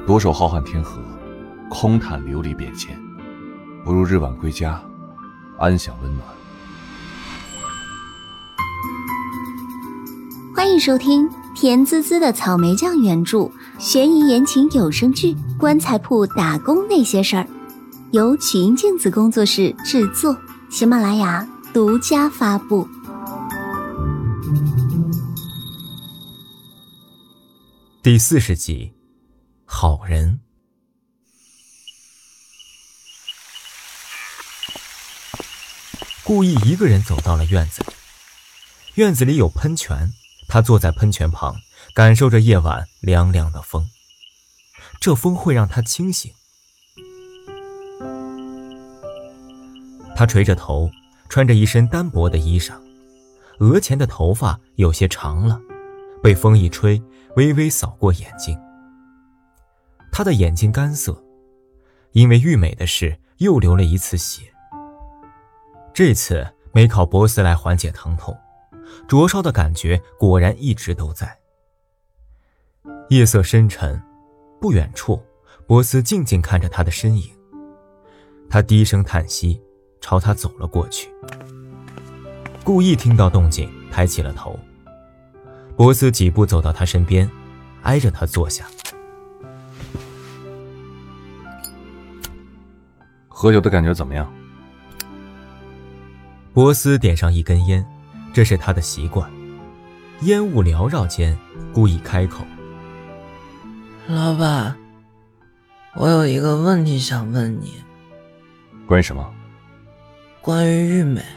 独守浩瀚天河，空谈流离变迁，不如日晚归家，安享温暖。 欢迎收听甜滋滋的草莓酱原著悬疑言情有声剧《棺材铺打工那些事儿》，由曲音镜子工作室制作，喜马拉雅独家发布。 第40集，好人。顾意一个人走到了院子里，院子里有喷泉，他坐在喷泉旁，感受着夜晚凉凉的风，这风会让他清醒。他垂着头，穿着一身单薄的衣裳，额前的头发有些长了，被风一吹，微微扫过眼睛。他的眼睛干涩，因为玉美的事又流了一次血。这次没靠波斯来缓解疼痛，灼烧的感觉果然一直都在。夜色深沉，不远处波斯静静看着他的身影，他低声叹息，朝他走了过去。故意听到动静，抬起了头。波斯几步走到他身边，挨着他坐下。 喝酒的感觉怎么样？ 波斯点上一根烟，这是他的习惯。烟雾缭绕间，故意开口： 老板，我有一个问题想问你。 关于什么？ 关于玉美。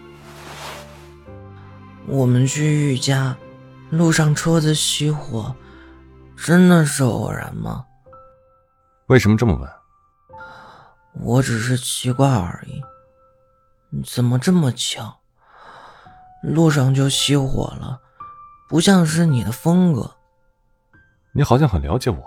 我们去玉家，路上车子熄火，真的是偶然吗？ 为什么这么问？ 我只是奇怪而已。怎么这么巧？路上就熄火了，不像是你的风格。 你好像很了解我。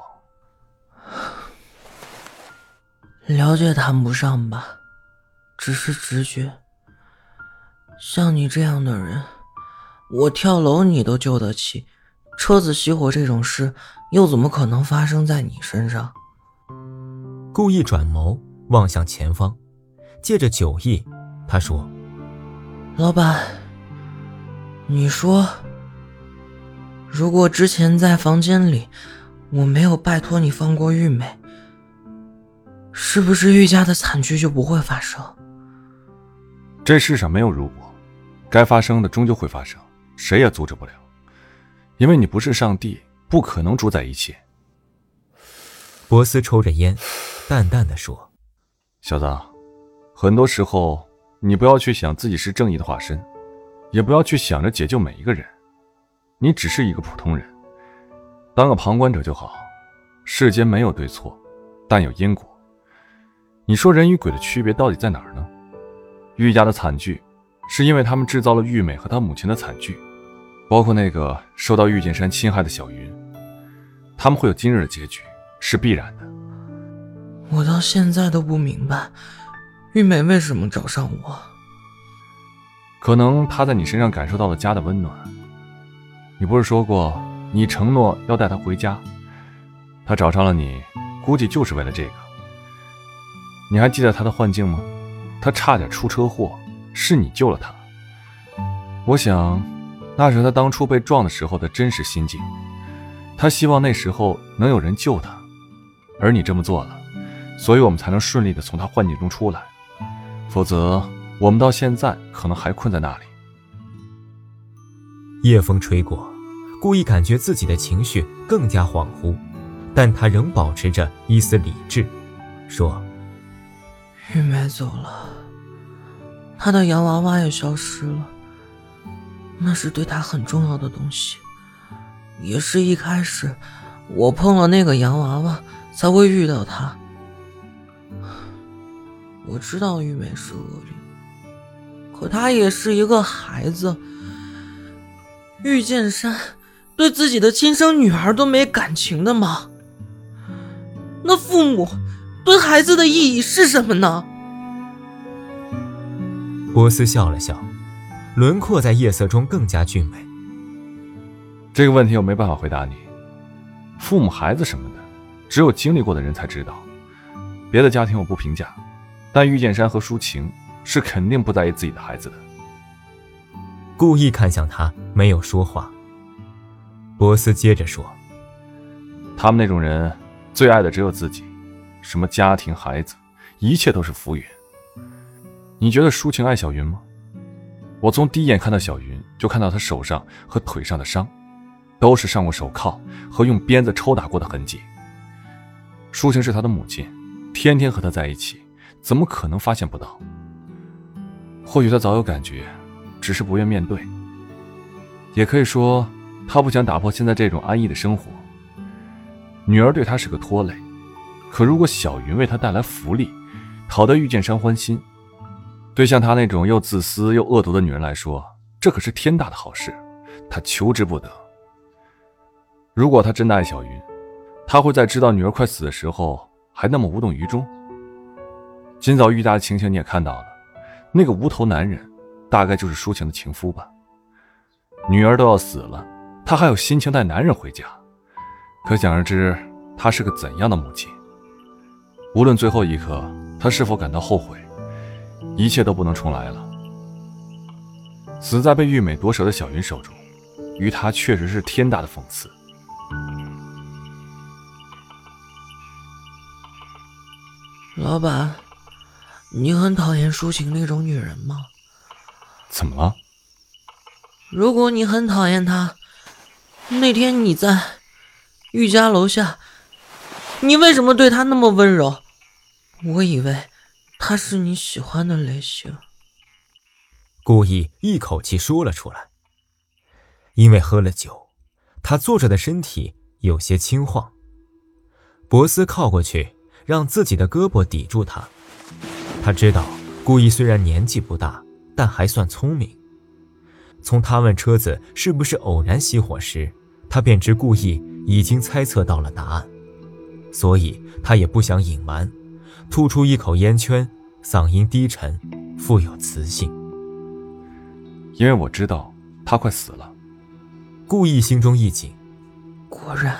了解谈不上吧，只是直觉。像你这样的人，我跳楼你都救得起，车子熄火这种事又怎么可能发生在你身上？ 故意转眸望向前方，借着酒意，他说： 老板，你说如果之前在房间里我没有拜托你放过玉美，是不是玉家的惨剧就不会发生？ 这世上没有如果，该发生的终究会发生，谁也阻止不了。因为你不是上帝，不可能主宰一切。 波斯抽着烟，淡淡地说： 小子，很多时候你不要去想自己是正义的化身，也不要去想着解救每一个人，你只是一个普通人，当个旁观者就好。世间没有对错，但有因果。你说人与鬼的区别到底在哪儿呢？玉家的惨剧是因为他们制造了玉美和她母亲的惨剧，包括那个受到玉剑山侵害的小云，他们会有今日的结局，是必然的。 我到现在都不明白玉美为什么找上我。 可能她在你身上感受到了家的温暖。你不是说过你承诺要带她回家，她找上了你，估计就是为了这个。你还记得她的幻境吗？她差点出车祸，是你救了她。我想那是她当初被撞的时候的真实心境，她希望那时候能有人救她，而你这么做了，所以我们才能顺利地从她幻境中出来，否则我们到现在可能还困在那里。 夜风吹过，故意感觉自己的情绪更加恍惚，但他仍保持着一丝理智，说： 玉美走了，她的洋娃娃也消失了，那是对她很重要的东西，也是一开始我碰了那个洋娃娃才会遇到她。我知道玉美是恶灵，可她也是一个孩子。玉剑山对自己的亲生女儿都没感情的吗？那父母对孩子的意义是什么呢？ 波斯笑了笑，轮廓在夜色中更加俊美。 这个问题我没办法回答你。父母孩子什么的， 只有经历过的人才知道。别的家庭我不评价，但玉剑山和舒晴是肯定不在意自己的孩子的。 故意看向他，没有说话。博斯接着说， 他们那种人最爱的只有自己，什么家庭孩子，一切都是浮云。你觉得舒晴爱小云吗？我从第一眼看到小云，就看到她手上和腿上的伤，都是上过手铐和用鞭子抽打过的痕迹。舒晴是她的母亲，天天和她在一起，怎么可能发现不到？或许她早有感觉，只是不愿面对。也可以说，她不想打破现在这种安逸的生活。女儿对她是个拖累，可如果小云为她带来福利，讨得玉剑山欢心，对像她那种又自私又恶毒的女人来说，这可是天大的好事，她求之不得。如果她真的爱小云，她会在知道女儿快死的时候还那么无动于衷。今早玉家的情形你也看到了，那个无头男人大概就是舒晴的情夫吧。女儿都要死了，她还有心情带男人回家，可想而知她是个怎样的母亲。无论最后一刻她是否感到后悔，一切都不能重来了。死在被玉美夺舍的小云手中，于她确实是天大的讽刺。 老板，你很讨厌舒晴那种女人吗？ 怎么了？ 如果你很讨厌她，那天你在玉家楼下，你为什么对她那么温柔？我以为她是你喜欢的类型。 故意一口气说了出来。因为喝了酒，他坐着的身体有些轻晃。博斯靠过去，让自己的胳膊抵住他。他知道故意虽然年纪不大，但还算聪明。从他问车子是不是偶然熄火时，他便知故意已经猜测到了答案，所以他也不想隐瞒，吐出一口烟圈，嗓音低沉，富有磁性。 因为我知道他快死了。 故意心中一紧， 果然。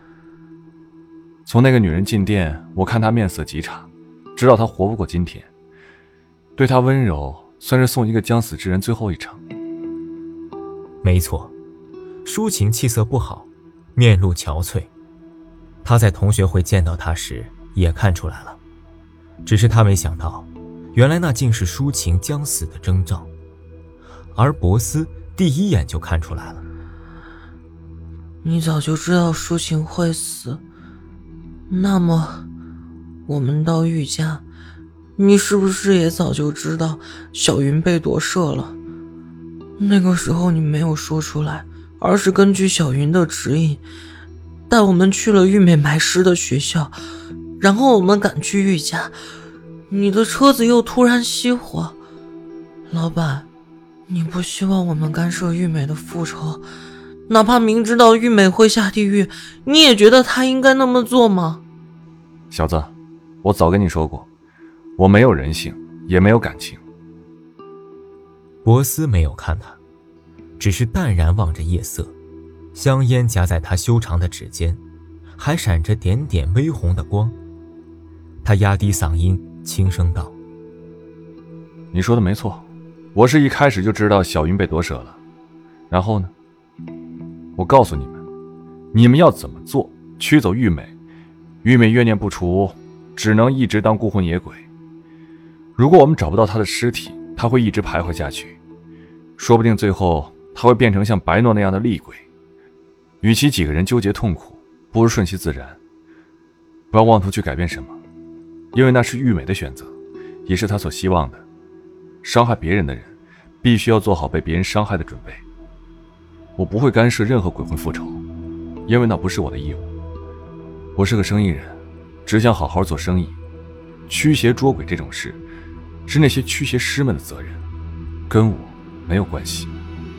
从那个女人进店，我看她面色极差，知道她活不过今天。对她温柔，算是送一个将死之人最后一程。 没错，舒晴气色不好，面露憔悴。他在同学会见到她时也看出来了，只是他没想到，原来那竟是舒晴将死的征兆。而博斯第一眼就看出来了。 你早就知道舒晴会死，那么我们到玉家，你是不是也早就知道小云被夺舍了？那个时候你没有说出来，而是根据小云的指引带我们去了玉美埋尸的学校，然后我们赶去玉家，你的车子又突然熄火。老板，你不希望我们干涉玉美的复仇，哪怕明知道玉美会下地狱，你也觉得她应该那么做吗？ 小子，我早跟你说过，我没有人性，也没有感情。 博斯没有看他，只是淡然望着夜色，香烟夹在他修长的指尖，还闪着点点微红的光。他压低嗓音，轻声道： 你说的没错，我是一开始就知道小云被夺舍了。然后呢？我告诉你们，你们要怎么做驱走玉美，玉美怨念不除，只能一直当孤魂野鬼。如果我们找不到她的尸体，她会一直徘徊下去，说不定最后她会变成像白诺那样的厉鬼。与其几个人纠结痛苦，不如顺其自然，不要妄图去改变什么，因为那是玉美的选择，也是她所希望的。伤害别人的人，必须要做好被别人伤害的准备。我不会干涉任何鬼魂复仇，因为那不是我的义务。我是个生意人，只想好好做生意。驱邪捉鬼这种事，是那些驱邪师们的责任，跟我没有关系。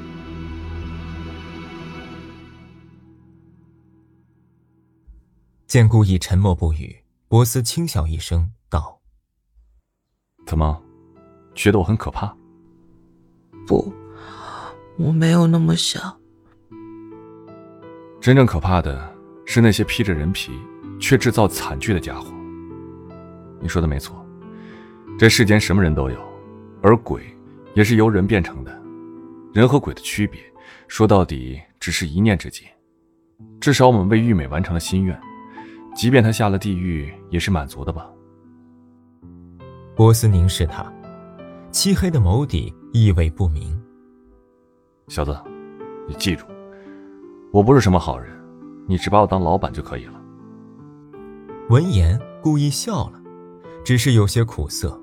见故意沉默不语，博斯轻笑一声道： 怎么，觉得我很可怕？ 不，我没有那么想。 真正可怕的是那些披着人皮却制造惨剧的家伙。你说的没错，这世间什么人都有，而鬼也是由人变成的。人和鬼的区别，说到底只是一念之间。至少我们为玉美完成了心愿，即便她下了地狱，也是满足的吧。 波斯凝视他，漆黑的眸底意味不明。 小子，你记住，我不是什么好人，你只把我当老板就可以了。 闻言故意笑了，只是有些苦涩。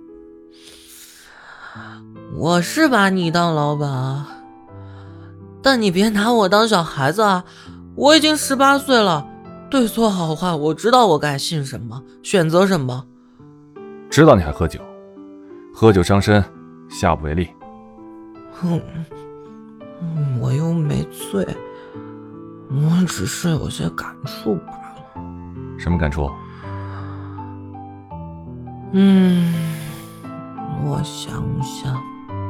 我是把你当老板啊，但你别拿我当小孩子啊！我已经18岁了，对错好坏我知道，我该信什么，选择什么。 知道你还喝酒，喝酒伤身，下不为例。 我又没醉，我只是有些感触罢了。 什么感触？ 我想想。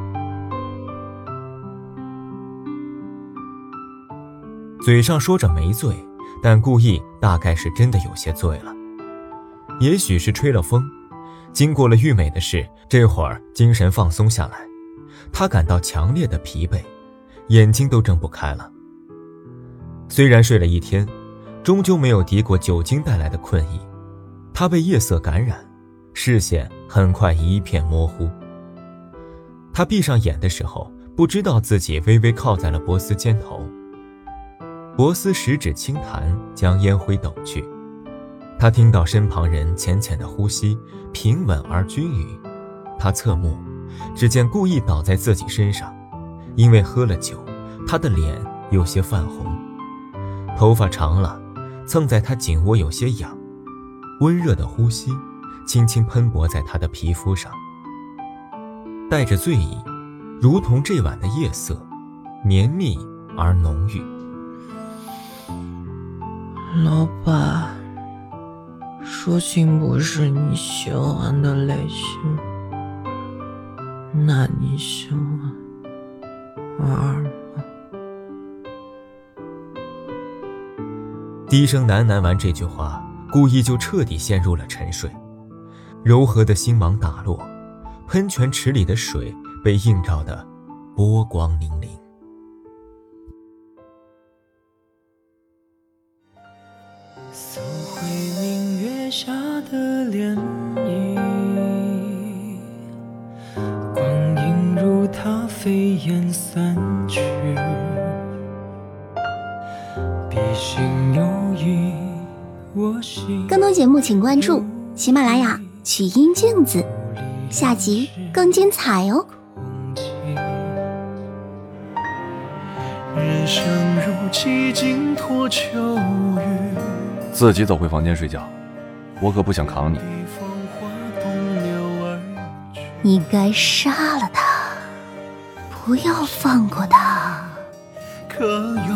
嘴上说着没醉，但故意大概是真的有些醉了。也许是吹了风，经过了玉美的事，这会儿精神放松下来，他感到强烈的疲惫，眼睛都睁不开了。虽然睡了一天，终究没有敌过酒精带来的困意，他被夜色感染，视线很快一片模糊。他闭上眼的时候，不知道自己微微靠在了博斯肩头。博斯十指轻弹，将烟灰抖去。他听到身旁人浅浅的呼吸，平稳而均匀。他侧目，只见故意倒在自己身上，因为喝了酒，他的脸有些泛红，头发长了，蹭在他颈窝有些痒，温热的呼吸轻轻喷薄在他的皮肤上，带着醉意，如同这晚的夜色，绵密而浓郁。 老板，抒情不是你喜欢的类型，那你喜欢玩吗？ 低声喃喃完这句话，故意就彻底陷入了沉睡。柔和的星芒打落，喷泉池里的水被映照得波光粼粼。 搜回明月下的涟漪，光影如它飞燕散去，笔心有意，我心。 更多节目请关注喜马拉雅曲音镜子，下集更精彩哦。 人生如寂静托秋雨， 自己走回房间睡觉，我可不想扛你。 你该杀了他，不要放过他。 可